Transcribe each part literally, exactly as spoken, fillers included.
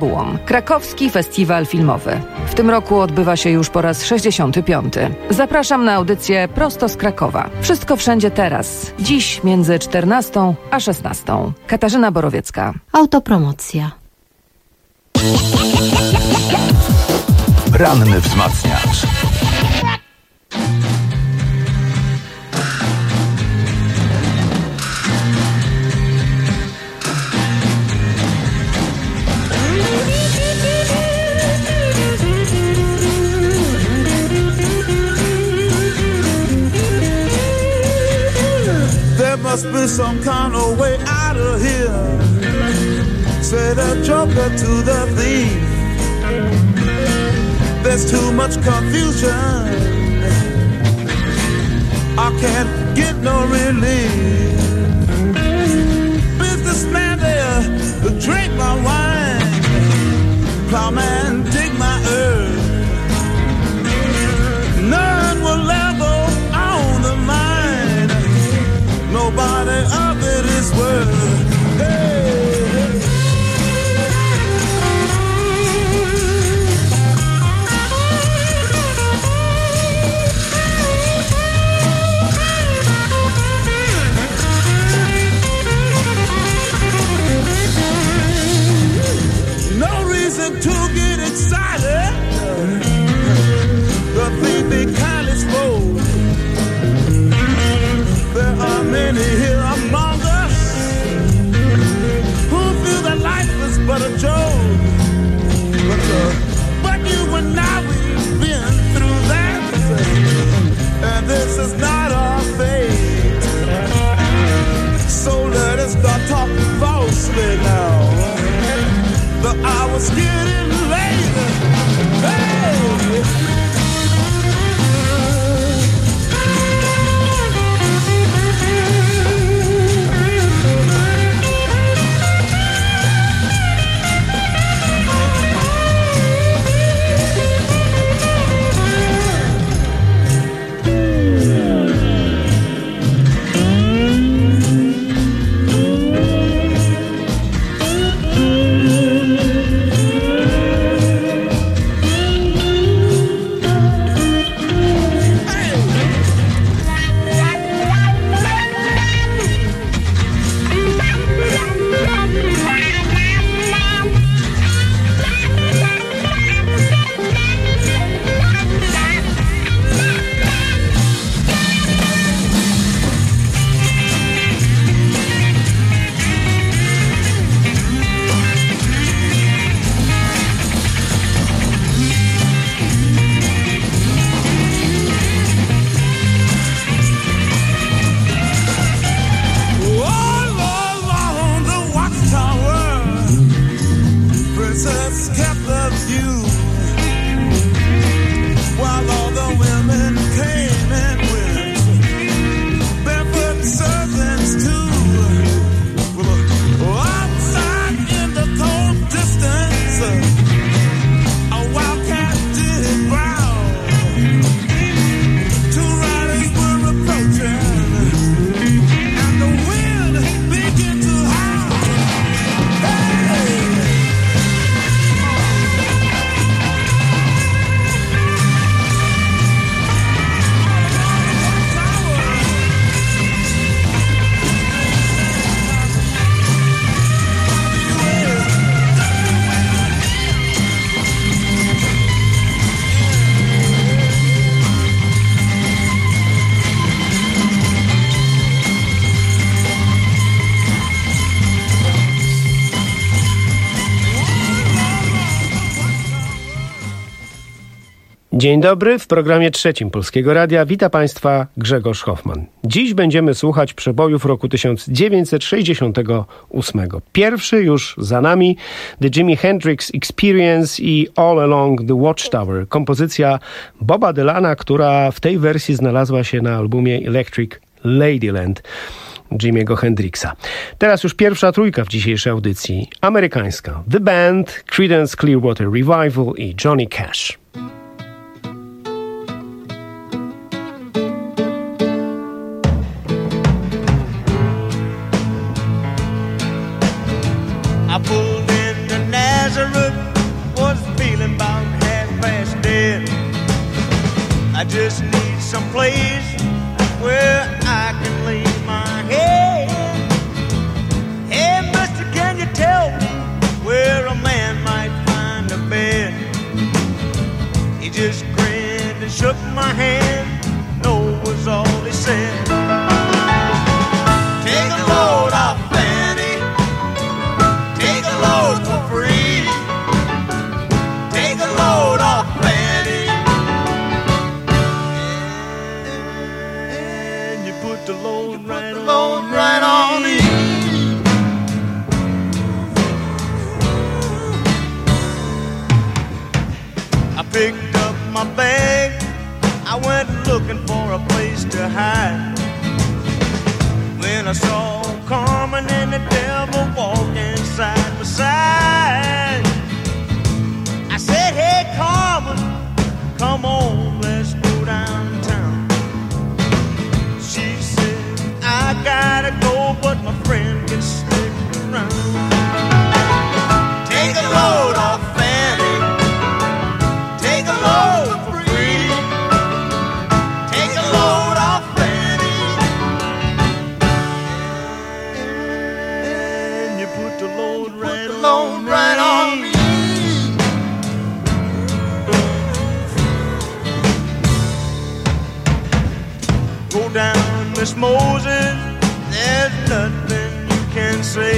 fabułą. Krakowski Festiwal Filmowy. W tym roku odbywa się już po raz sześćdziesiąty piąty. Zapraszam na audycję prosto z Krakowa. Wszystko wszędzie teraz. Dziś między czternastą a szesnastą. Katarzyna Borowiecka. Autopromocja. Ranny wzmacniacz. There must be some kind of way out of here, said a joker to the thief. There's too much confusion, I can't get no relief. Businessman there, drink my wine. Plowman, dig my earth. None will ever own the mine. Nobody of it is worth. Hey. No reason to get excited. The thief be kind exposed. There are many here among us who feel that life is but a joke. But, uh, but you and I, we've been through that, and this is not our fate. So let us start talking falsely now. The hour's getting late. Hey! Dzień dobry, w programie trzecim Polskiego Radia wita Państwa Grzegorz Hoffman. Dziś będziemy słuchać przebojów roku tysiąc dziewięćset sześćdziesiątego ósmego. Pierwszy już za nami, The Jimi Hendrix Experience i All Along the Watchtower, kompozycja Boba Dylana, która w tej wersji znalazła się na albumie Electric Ladyland Jimiego Hendrixa. Teraz już pierwsza trójka w dzisiejszej audycji, amerykańska. The Band, Creedence Clearwater Revival i Johnny Cash. I pulled into Nazareth I just need some place where I can lay my head. Hey, mister, can you tell me where a man might find a bed? He just grinned and shook my hand. No was all he said. Take a load off Fanny. Take a load for free. Take a load off Fanny. And you put the load right on, load right on me. I picked up my bag. I went looking for a place to hide. When I saw Carmen and the devil walking side by side, I said, hey Carmen, come on, let's go downtown. She said, I gotta go, but my friend can stick around. Take a load off Fanny. Take a load for free. Take a load off Fanny. And you put the load right on, load right on me. Go down, Miss Moses, there's nothing you can say.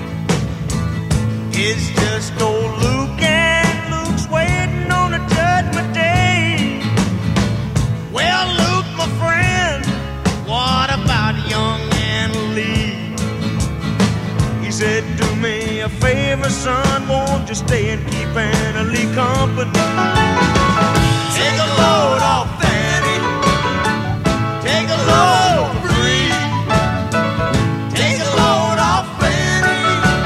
It's just old Luke, and Luke's waiting on a judgment day. Well, Luke, my friend, what about young Anna Lee? He said, do me a favor, son, won't you stay and keep Anna Lee company? Take a load off Fanny. Take a load free. Take a load off Fanny.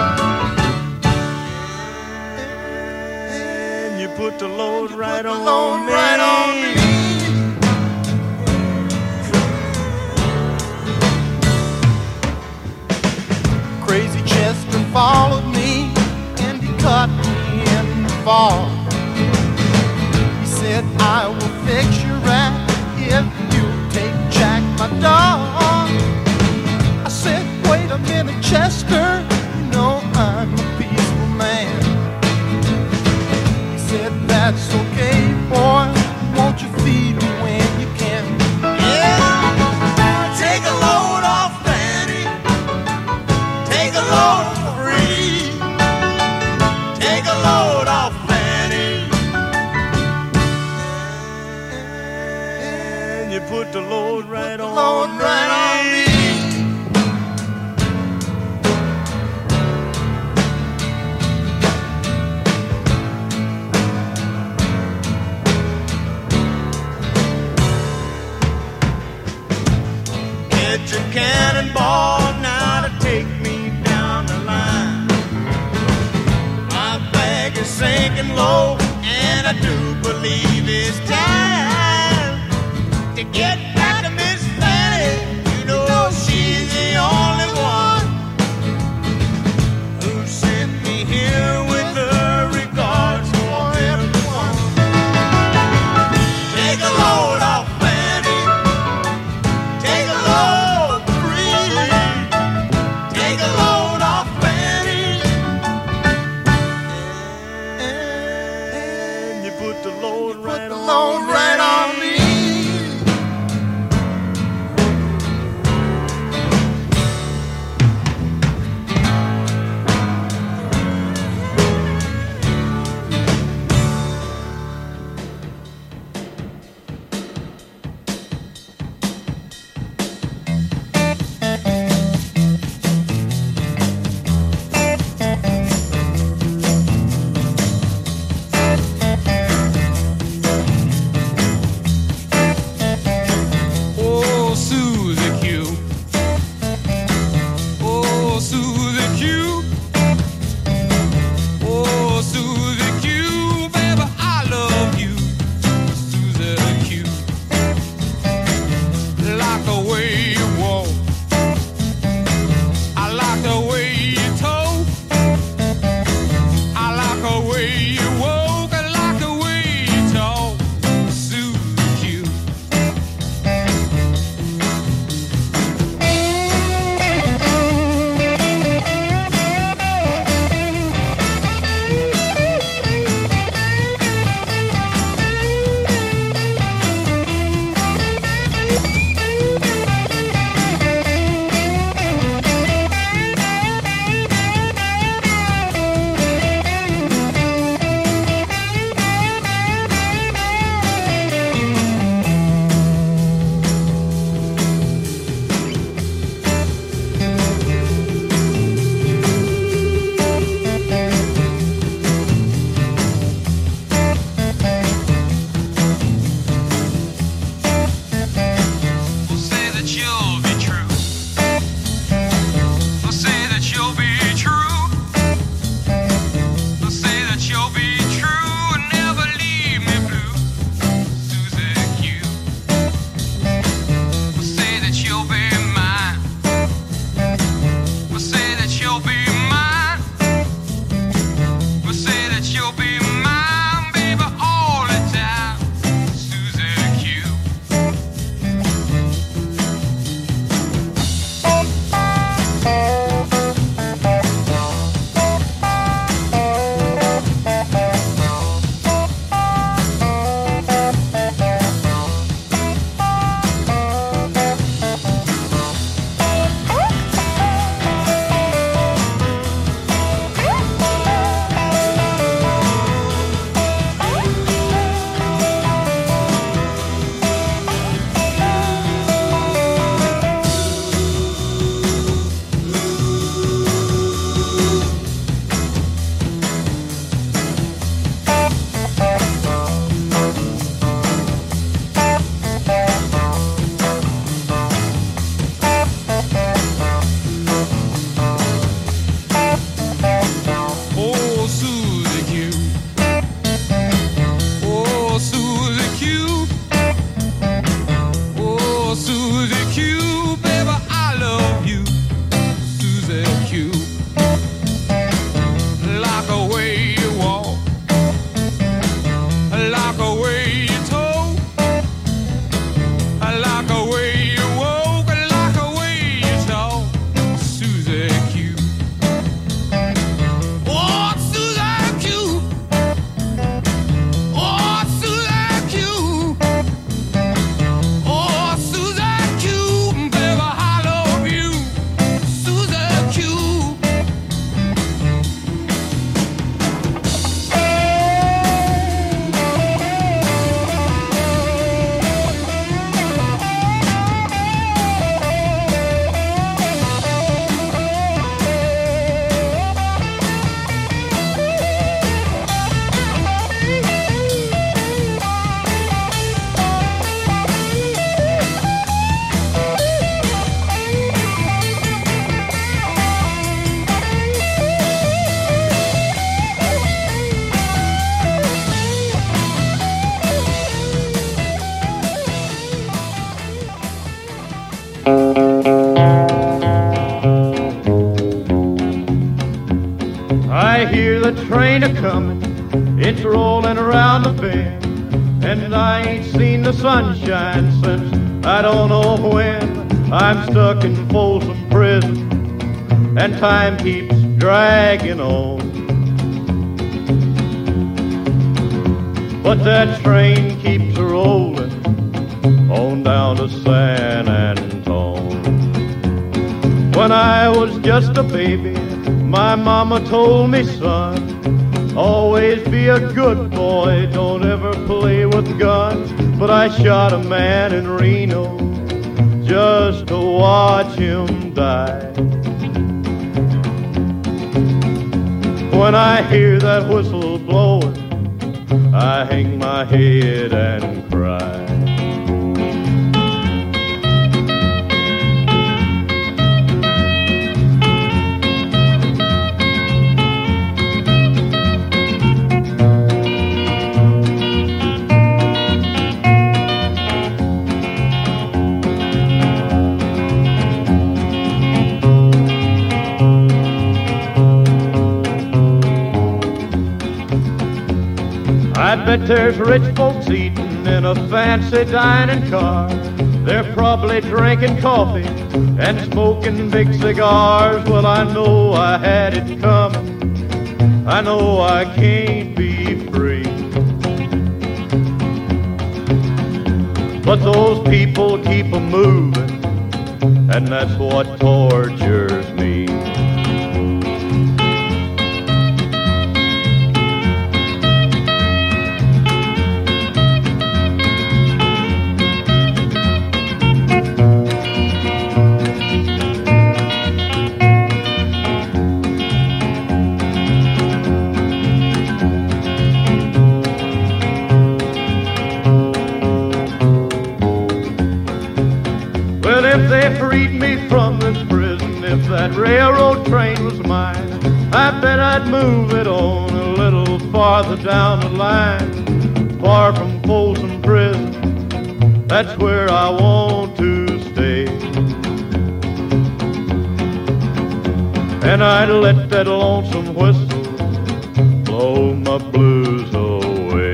And you put the load right on, load me. Right on me. Crazy Chester followed me and he caught me in the fall. He said, I will fix you right if you take Jack, my dog. I said, wait a minute, Chester, you know I'm a peaceful man. He said, that's okay, boy, won't you feed me when you can? Yeah, take a load off Fanny. Take a load free. Take a load off Fanny. And you put the load right on, load right on me. Get your cannonball now to take me down the line. My bag is sinking low, and I do believe it's time to get back to Miss Fanny. You know she's the only one who sent me here with her regards for everyone. Take a load off Fanny. Take a load free. Take a load off Fanny. And you put the load right on, load right on me. It's rolling around the bend, and I ain't seen the sunshine since I don't know when. I'm stuck in Folsom Prison, and time keeps dragging on. But that train keeps rolling on down to San Antone. When I was just a baby, my mama told me, son, always be a good boy, don't ever play with guns. But I shot a man in Reno just to watch him die. When I hear that whistle blowing, I hang my head and cry. I bet there's rich folks eating in a fancy dining car. They're probably drinking coffee and smoking big cigars. Well, I know I had it coming. I know I can't be free. But those people keep a moving, and that's what tortures me. Freed me from this prison. If that railroad train was mine, I bet I'd move it on a little farther down the line, far from Folsom Prison. That's where I want to stay. And I'd let that lonesome whistle blow my blues away.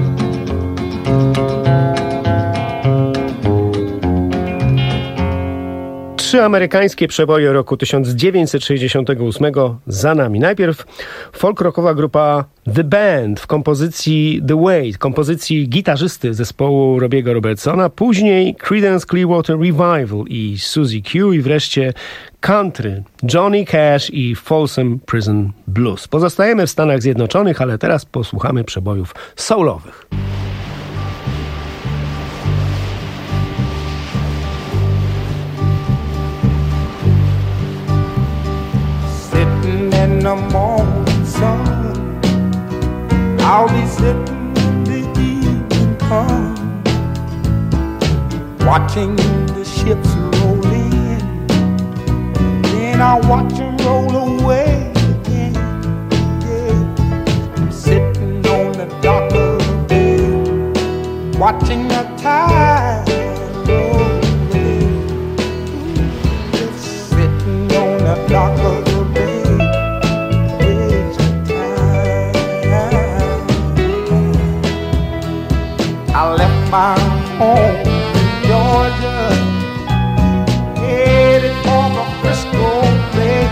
Trzy amerykańskie przeboje roku tysiąc dziewięćset sześćdziesiątego ósmego za nami. Najpierw folk-rockowa grupa The Band w kompozycji The Way, kompozycji gitarzysty zespołu Robiego Robertsona, później Creedence Clearwater Revival i Suzy Q i wreszcie country, Johnny Cash i Folsom Prison Blues. Pozostajemy w Stanach Zjednoczonych, ale teraz posłuchamy przebojów soulowych. In the morning sun, I'll be sitting when the evening comes, watching the ships roll in, then I'll watch them roll away again. Yeah. I'm sitting on the dock of the bay, watching the tide roll away. Just sitting on the dock of the I left my home in Georgia, headed for the Frisco Bay.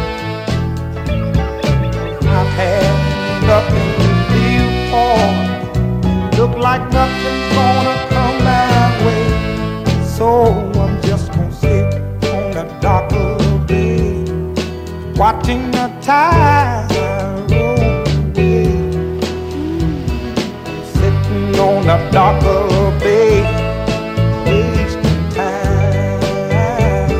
I've had nothing to live for, look like nothing's gonna come my way. So I'm just gonna sit on the dock of the bay, watching the tide roll away. On the dock of the bay, wasting time.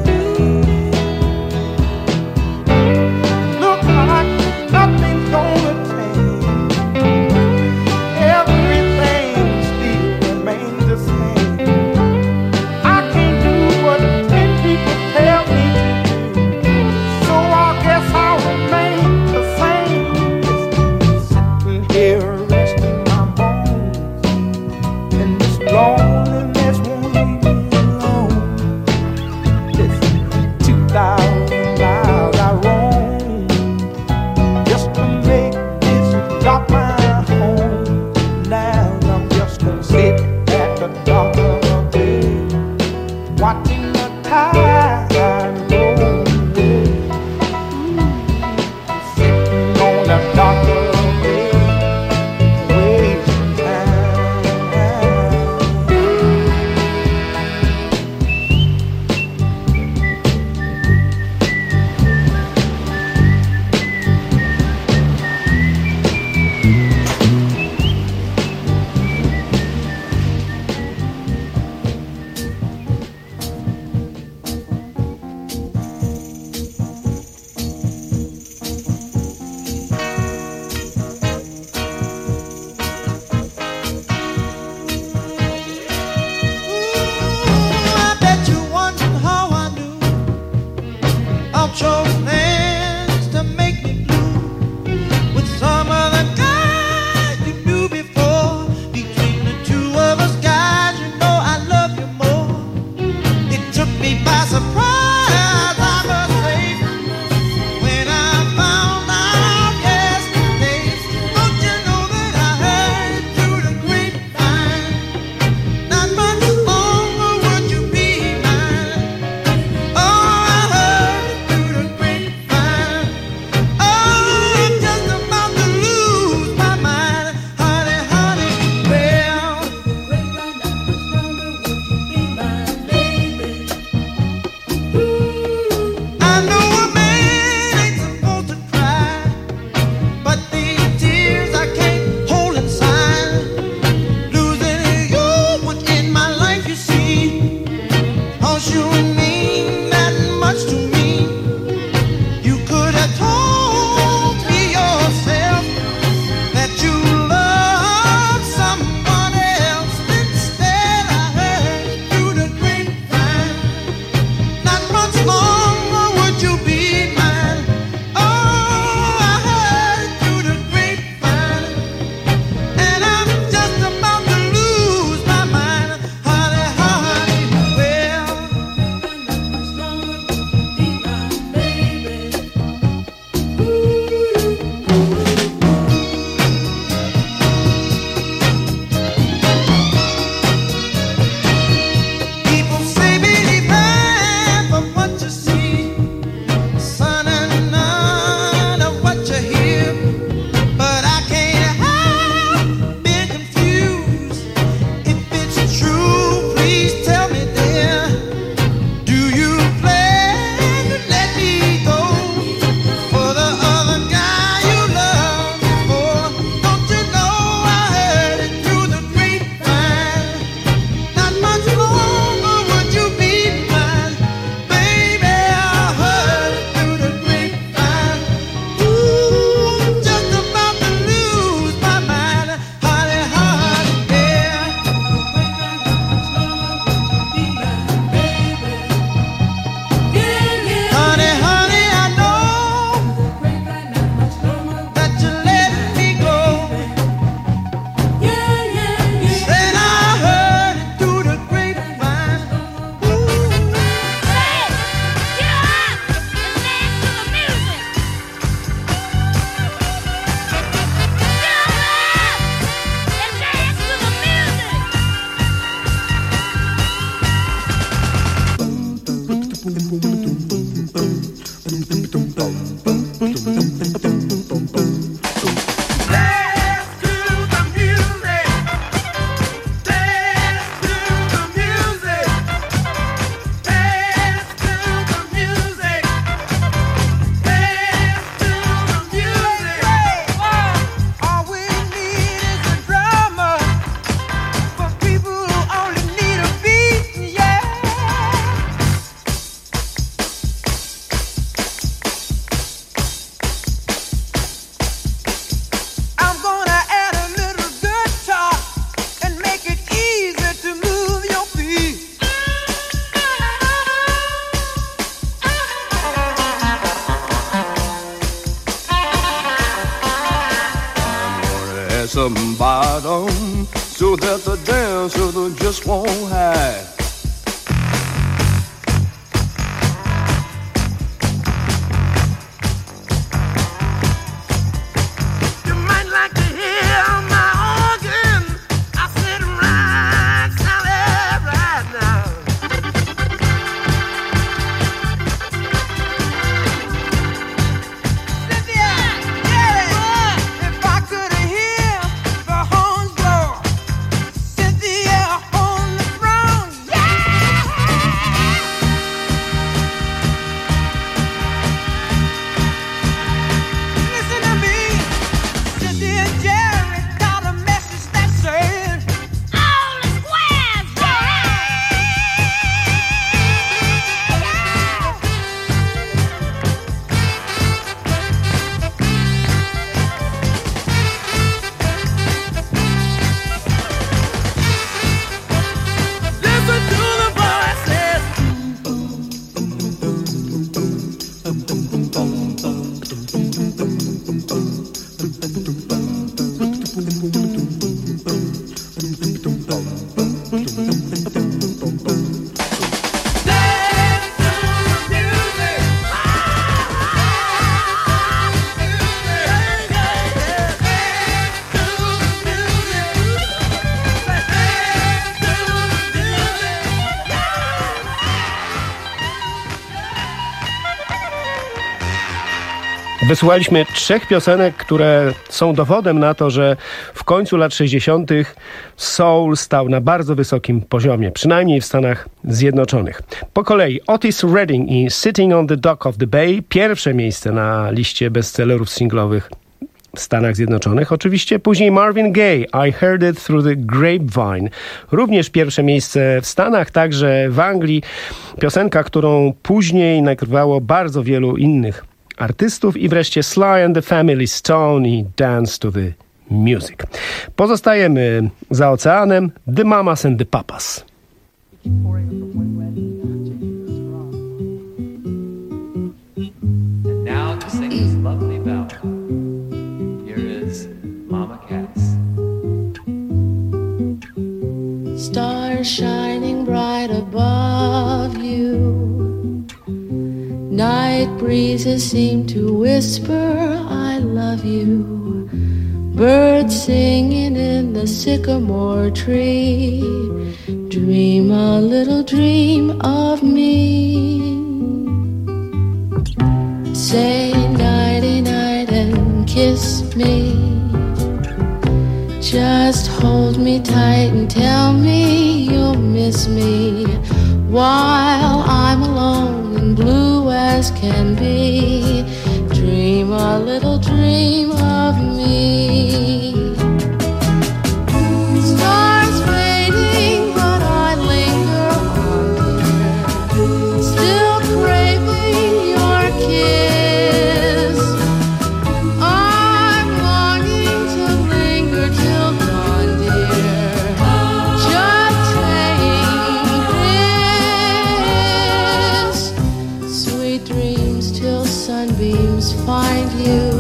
Look like nothing's gonna change, everything still remains the same. I can't do what ten people tell me to do, so I guess I'll remain the same. Sitting here resting has some bottom, so that the dancer just won't hide. Wysłuchaliśmy trzech piosenek, które są dowodem na to, że w końcu lat sześćdziesiątych soul stał na bardzo wysokim poziomie, przynajmniej w Stanach Zjednoczonych. Po kolei Otis Redding i Sitting on the Dock of the Bay, pierwsze miejsce na liście bestsellerów singlowych w Stanach Zjednoczonych. Oczywiście później Marvin Gaye, I Heard It Through the Grapevine. Również pierwsze miejsce w Stanach, także w Anglii. Piosenka, którą później nagrywało bardzo wielu innych artystów. I wreszcie Sly and the Family Stone i Dance to the Music. Pozostajemy za oceanem. The Mamas and the Papas. And now to sing this lovely ballad. Here is Mama Cass. Stars shining bright above you. Night breezes seem to whisper, I love you. Birds singing in the sycamore tree. Dream a little dream of me. Say nighty night and kiss me. Just hold me tight and tell me you'll miss me while I'm alone and blue as can be. Dream a little dream of me. Stars fading, but I linger on, dear, still craving your kiss. I'm longing to linger till dawn, dear, just saying this. Sweet dreams till sunbeams find you.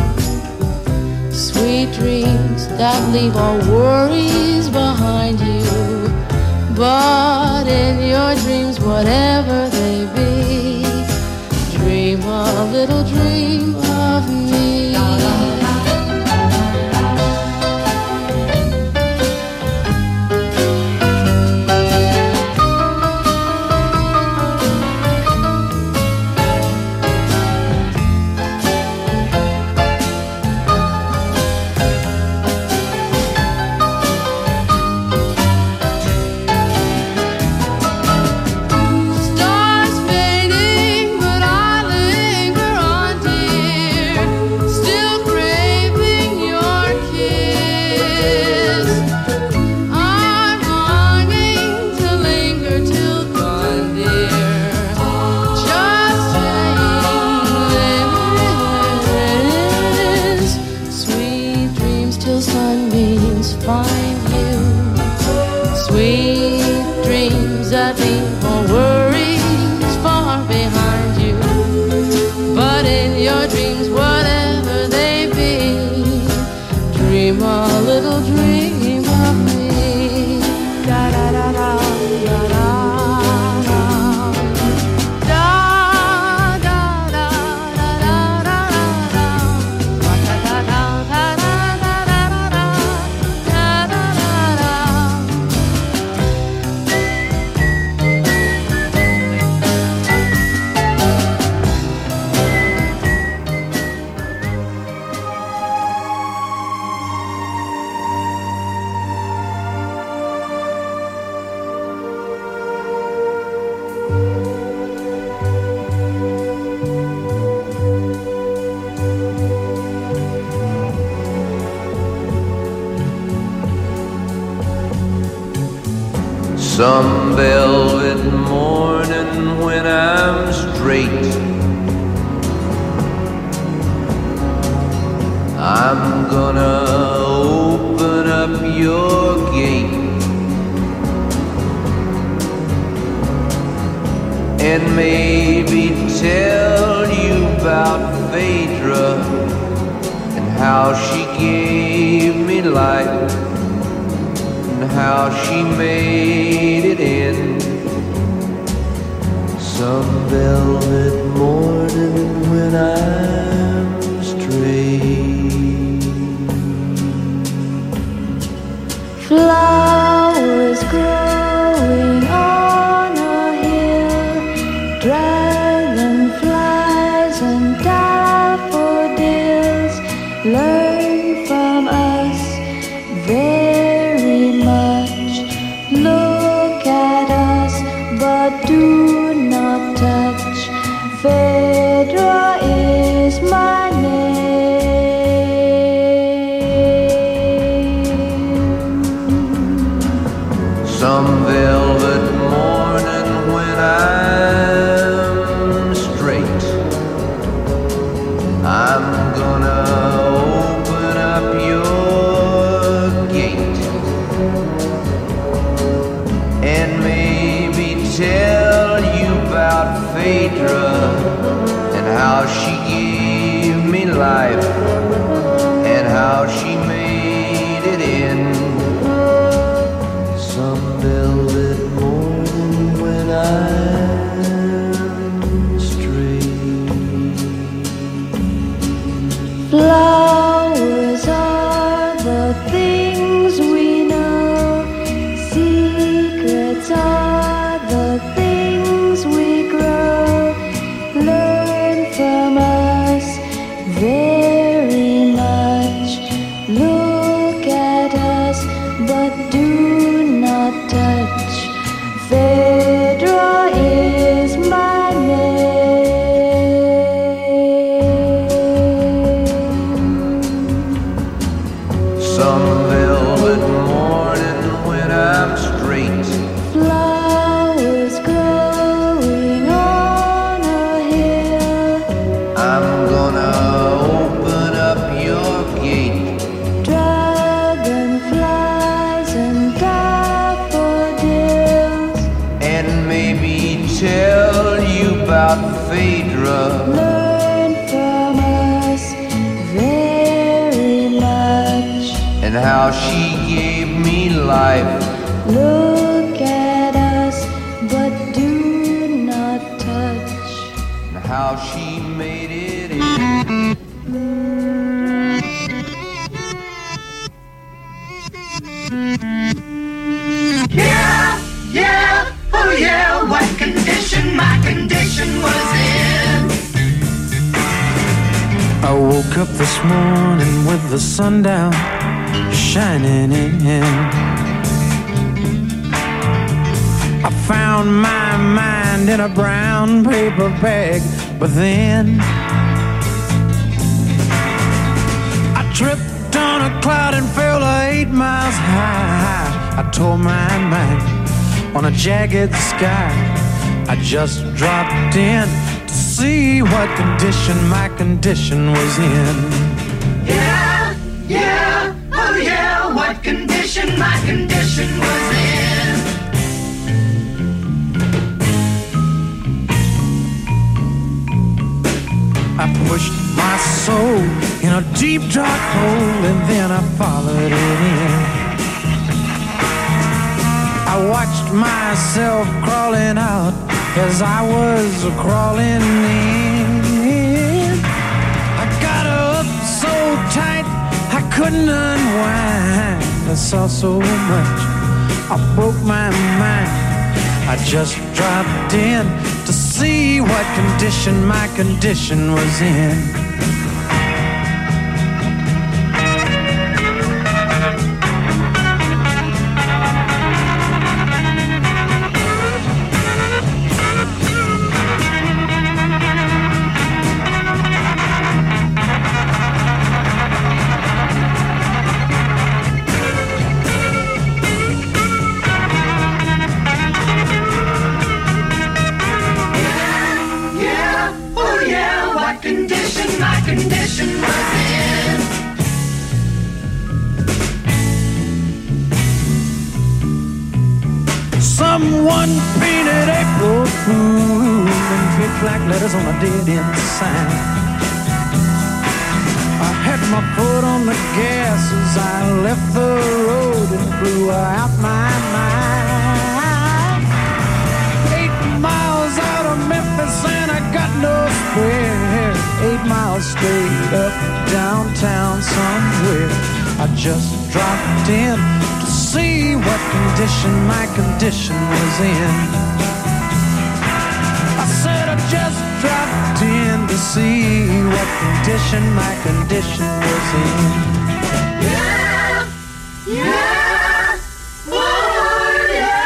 Sweet dreams that leave all worries behind you. But in your dreams, whatever they be, dream a little dream of me. Dream a little dream of me. Da da da da da da. Some velvet morning when I'm straight, I'm gonna open up your gate and maybe tell you about Phaedra and how she gave me life, how she made it in some velvet morning when I'm straight. Flowers growing on a hill, dragonflies and daffodils, learn from us very much. Look at us, but do not touch. Phaedra is my name. Some velvet morning when I'm straight, I'm gonna open up your gate and maybe tell you about Phaedra and how she gave me life and how she made it in some velvet morning when I'm straight. Flowers are the things we know, secrets are the things we grow. Learn from us very much. Look at us, but do not touch. Phaedra is my name. Some velvet morning when I'm straight, Flowers growing on a hill, I'm gonna open up your gate dragonflies and daffodils, and maybe tell you about Phaedra learn from us very much. and how she gave me life. Look at us, but do not touch. And how she made it in. Yeah, yeah, oh yeah, what condition my condition was in. I woke up this morning with the sun down shining in. I found my mind in a brown paper bag, but then I tripped on a cloud and fell eight miles high. I tore my mind on a jagged sky. I just dropped in to see what condition my condition was in. Yeah, yeah, oh yeah, what condition my condition was in. I pushed my soul in a deep deep dark hole, and then I followed it in. I watched myself crawling out as I was crawling in. I got up so tight I couldn't unwind. I saw so much, I broke my mind. I just dropped in to see what condition my condition was in. Someone painted April Fool in big black letters on a dead-end sign. I had my foot on the gas as I left the road and blew out my mind. Eight miles out of Memphis and I got no spare. Eight miles straight up downtown somewhere. I just dropped in to see what condition my condition was in. I said I just dropped in to see what condition my condition was in. Yeah, yeah, oh yeah.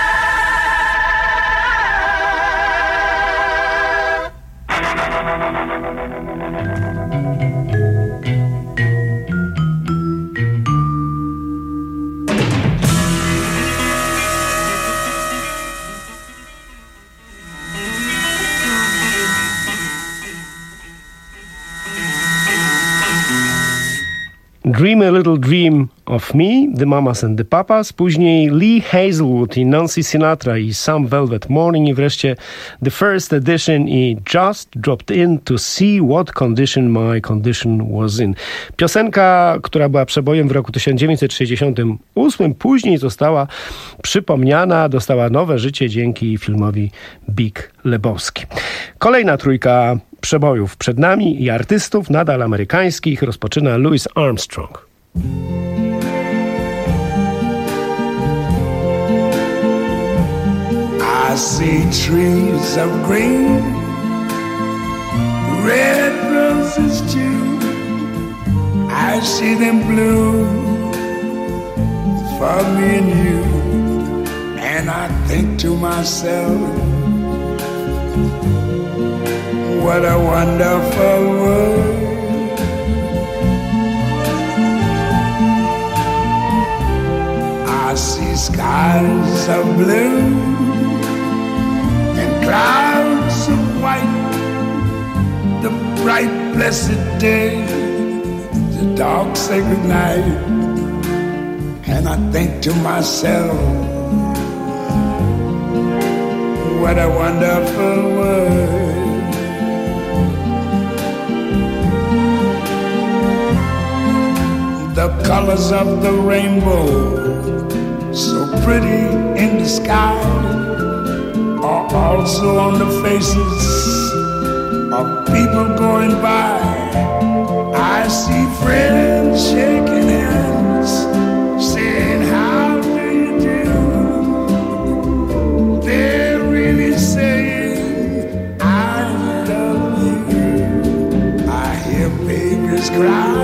Dream a Little Dream of Me, The Mamas and the Papas, później Lee Hazelwood i Nancy Sinatra i Some Velvet Morning i wreszcie The First Edition i Just Dropped In to See What Condition My Condition Was In. Piosenka, która była przebojem w roku tysiąc dziewięćset sześćdziesiątym ósmym, później została przypomniana, dostała nowe życie dzięki filmowi Big Lebowski. Kolejna trójka przebojów przed nami i artystów nadal amerykańskich rozpoczyna Louis Armstrong. I see trees of green, red roses too. I see them bloom for me and you. And I think to myself, what a wonderful world. I see skies of blue and clouds of white, the bright blessed day, the dark sacred night. And I think to myself, what a wonderful world. The colors of the rainbow, so pretty in the sky, are also on the faces of people going by. I see friends shaking hands, saying, how do you do? They're really saying, I love you. I hear babies cry,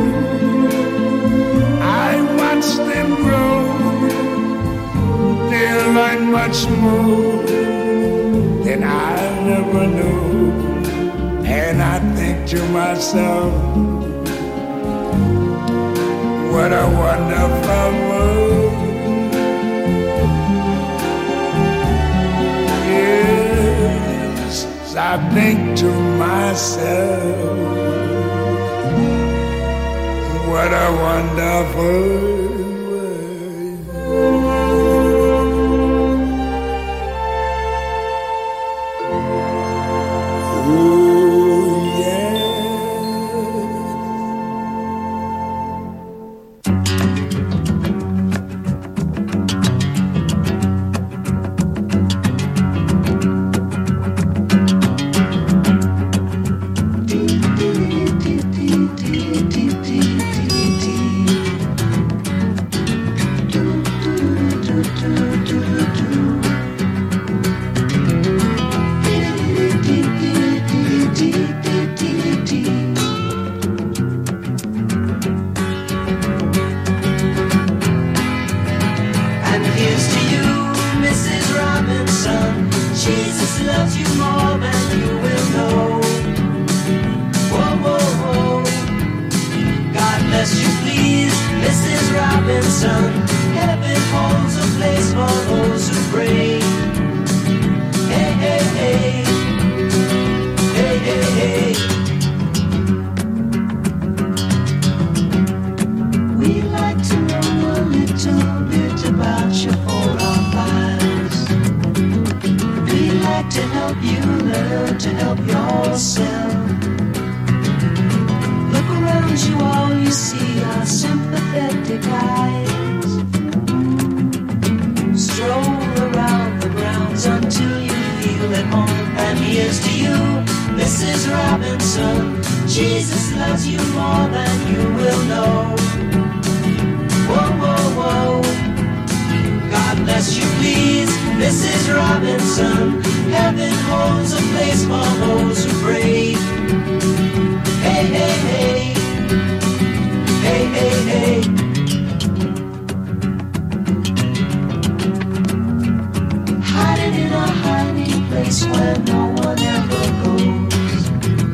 them grow, they'll learn much more than I never knew. And I think to myself, what a wonderful world. Yes, I think to myself, what a wonderful. loves you more than you will know. Whoa, whoa, whoa. God bless you, please, Missus Robinson. Heaven holds a place for those who pray. Hey, hey, hey. Hey, hey, hey. We like to know a little bit about your forefathers. We like to help you learn to help yourself. Look around you, all you see are sympathetic eyes. Stroll around the grounds until you feel at home. And here's to you, Missus Robinson. Jesus loves you more than you will know. Whoa, whoa, whoa. God bless you, please, Missus Robinson. Heaven holds a place for those who pray. Hey, hey, hey. Hey, hey, hey. Hiding in a hiding place where no one ever goes.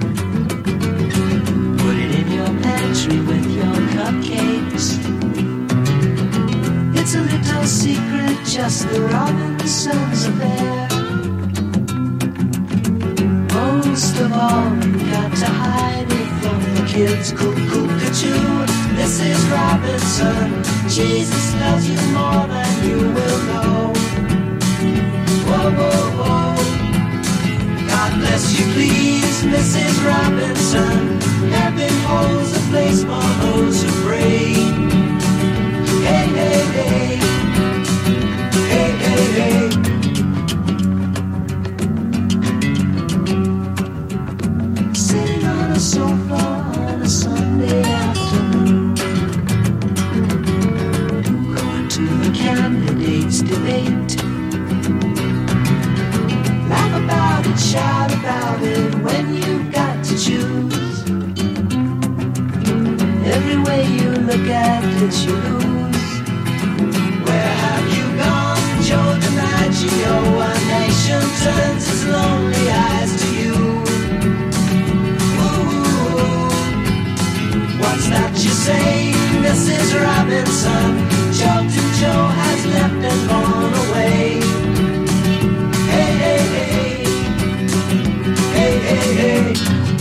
Put it in your pantry with your cupcakes. It's a little secret, just the Robinsons affair. Most of all, you got to hide it from the kids. Cuckoo-cuckoo, Missus Robinson. Jesus loves you more than you will know. Whoa, whoa, whoa. God bless you, please, Missus Robinson. Heaven holds a place for those who pray. Hey, hey, hey. Hey, hey, hey. Sitting on a sofa on a Sunday afternoon, going to the candidates' debate. Laugh about it, shout about it when you've got to choose. Every way you look at it, you lose. Where have you gone, Joe DiMaggio? A nation turns its lonely eyes to you. Ooh, what's that you say, Missus Robinson? Joe to Joe has left and gone away. Hey, hey, hey. Hey, hey, hey.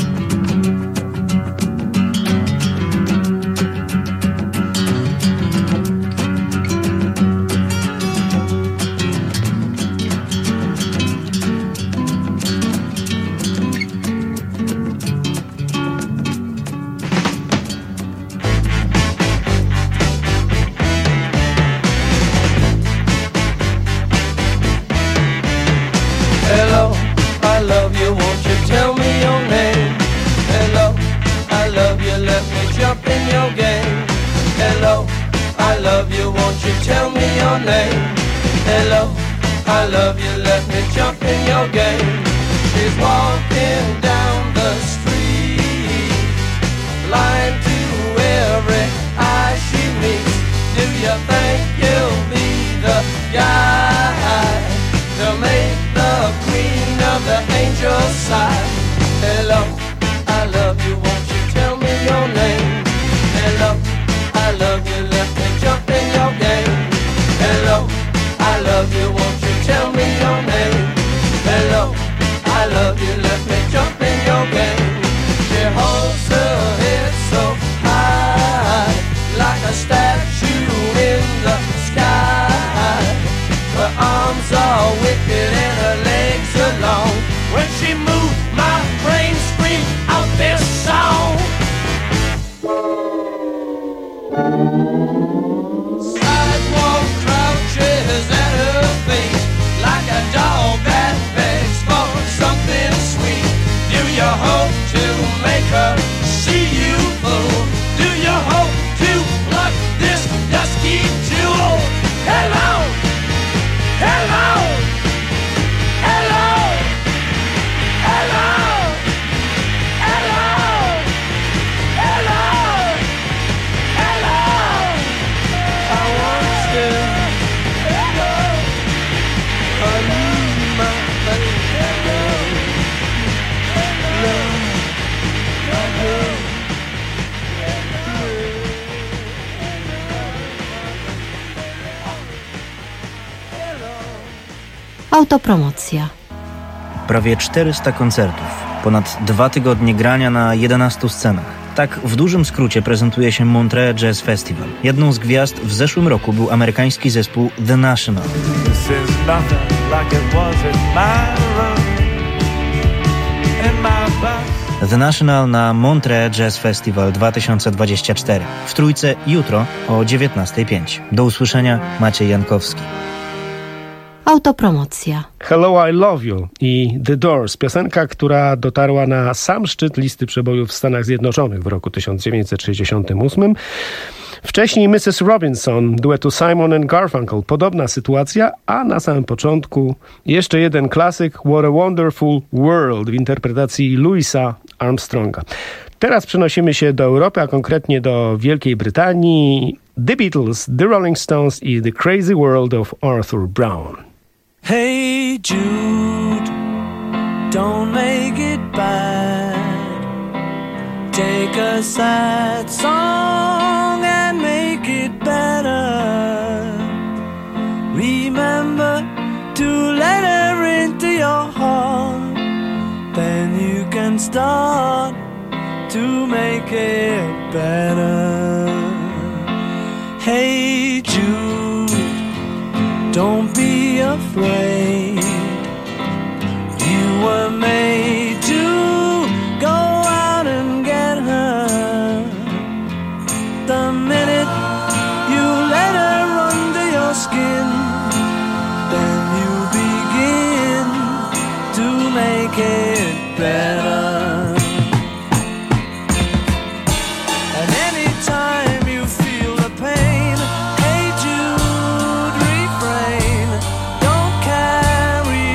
Hello, I love you, won't you tell me your name? Hello, I love you, let me jump in your game. Hello, I love you, won't you tell me your name? Hello, I love you, let me jump in your game. She's walking down the street, blind to every eye she meets. Do you think you'll be the guy to make the queen of the angels sigh? Hello, I love you, won't you tell me your name? Hello, I love you, let me jump in your game. Hello, I love you, won't you tell me your name? Hello, I love you, let me jump in your game. She holds her head so high, like a statue in the sky. Autopromocja. Prawie czterysta koncertów, ponad dwa tygodnie grania na jedenastu scenach. Tak w dużym skrócie prezentuje się Montreux Jazz Festival. Jedną z gwiazd w zeszłym roku był amerykański zespół The National. The National na Montreux Jazz Festival dwa tysiące dwudziesty czwarty. W Trójce jutro o dziewiętnasta pięć. Do usłyszenia, Maciej Jankowski. Autopromocja. Hello, I Love You i The Doors, piosenka, która dotarła na sam szczyt listy przebojów w Stanach Zjednoczonych w roku tysiąc dziewięćset sześćdziesiątym ósmym. Wcześniej missus Robinson, duetu Simon and Garfunkel. Podobna sytuacja, a na samym początku jeszcze jeden klasyk, What a Wonderful World w interpretacji Louisa Armstronga. Teraz przenosimy się do Europy, a konkretnie do Wielkiej Brytanii. The Beatles, The Rolling Stones i The Crazy World of Arthur Brown. Hey Jude, don't make it bad. Take a sad song and make it better. Remember to let her into your heart. Then you can start to make it better. Hey Jude, don't be afraid. You were made to go out and get her. The minute you let her under your skin, then you begin to make it better. And anytime you feel the pain, hey Jude, refrain. Don't carry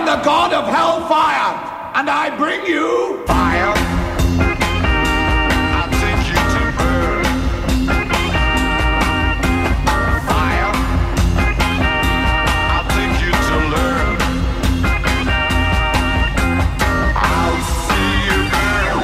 the god of hellfire, and I bring you fire. I'll take you to burn. Fire. I'll take you to learn. I'll see you burn.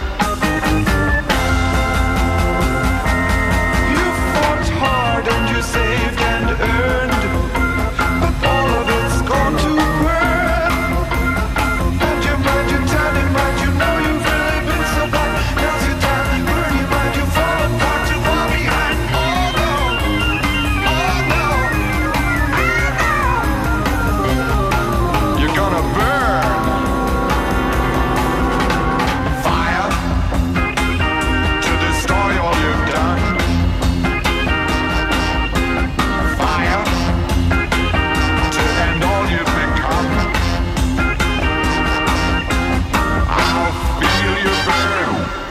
You fought hard and you saved and earned, but all of it's gone to burn. And your mind, your time, your mind, you know you've really been so bad. Now's your time, burn your mind, you fall apart, you fall behind. Oh no, oh no, you're gonna burn. Fire to destroy all you've done. Fire to end all you've become. I'll feel you burn.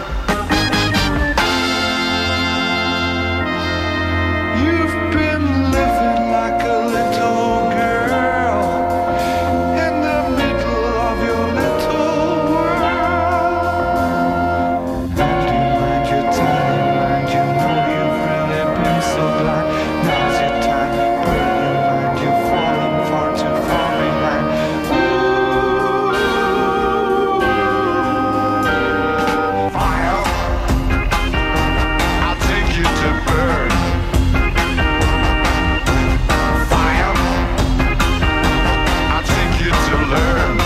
You've been living like a little girl in the middle of your little world. And you mind your time, mind you know you've really been so blind. Now's your time, burn your mind, you've fallen far too far behind. Fire, I'll take you to burn. Fire, I'll take you to learn.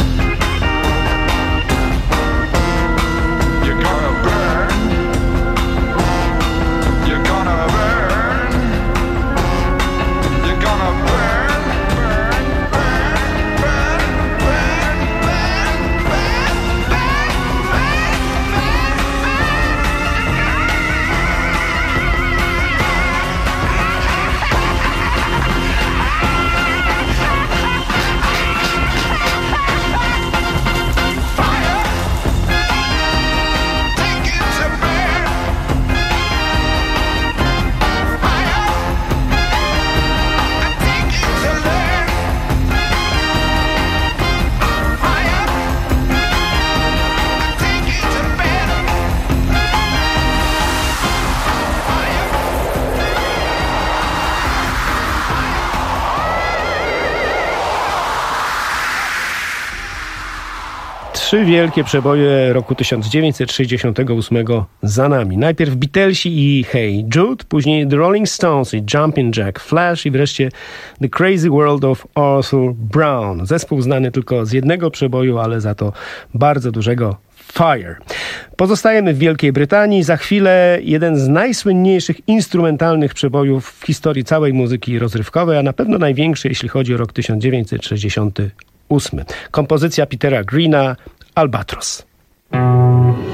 You're gonna burn. You're gonna burn. You're gonna burn, burn, burn, burn, burn, burn, burn, Fire, take it to burn. Fire, I take it to learn. Fire, I take it to burn. Trzy wielkie przeboje roku tysiąc dziewięćset sześćdziesiątego ósmego za nami. Najpierw Beatlesi i Hey Jude, później The Rolling Stones i Jumpin' Jack Flash i wreszcie The Crazy World of Arthur Brown. Zespół znany tylko z jednego przeboju, ale za to bardzo dużego, Fire. Pozostajemy w Wielkiej Brytanii. Za chwilę jeden z najsłynniejszych instrumentalnych przebojów w historii całej muzyki rozrywkowej, a na pewno największy, jeśli chodzi o rok tysiąc dziewięćset sześćdziesiąty ósmy. Kompozycja Petera Greena, Albatros.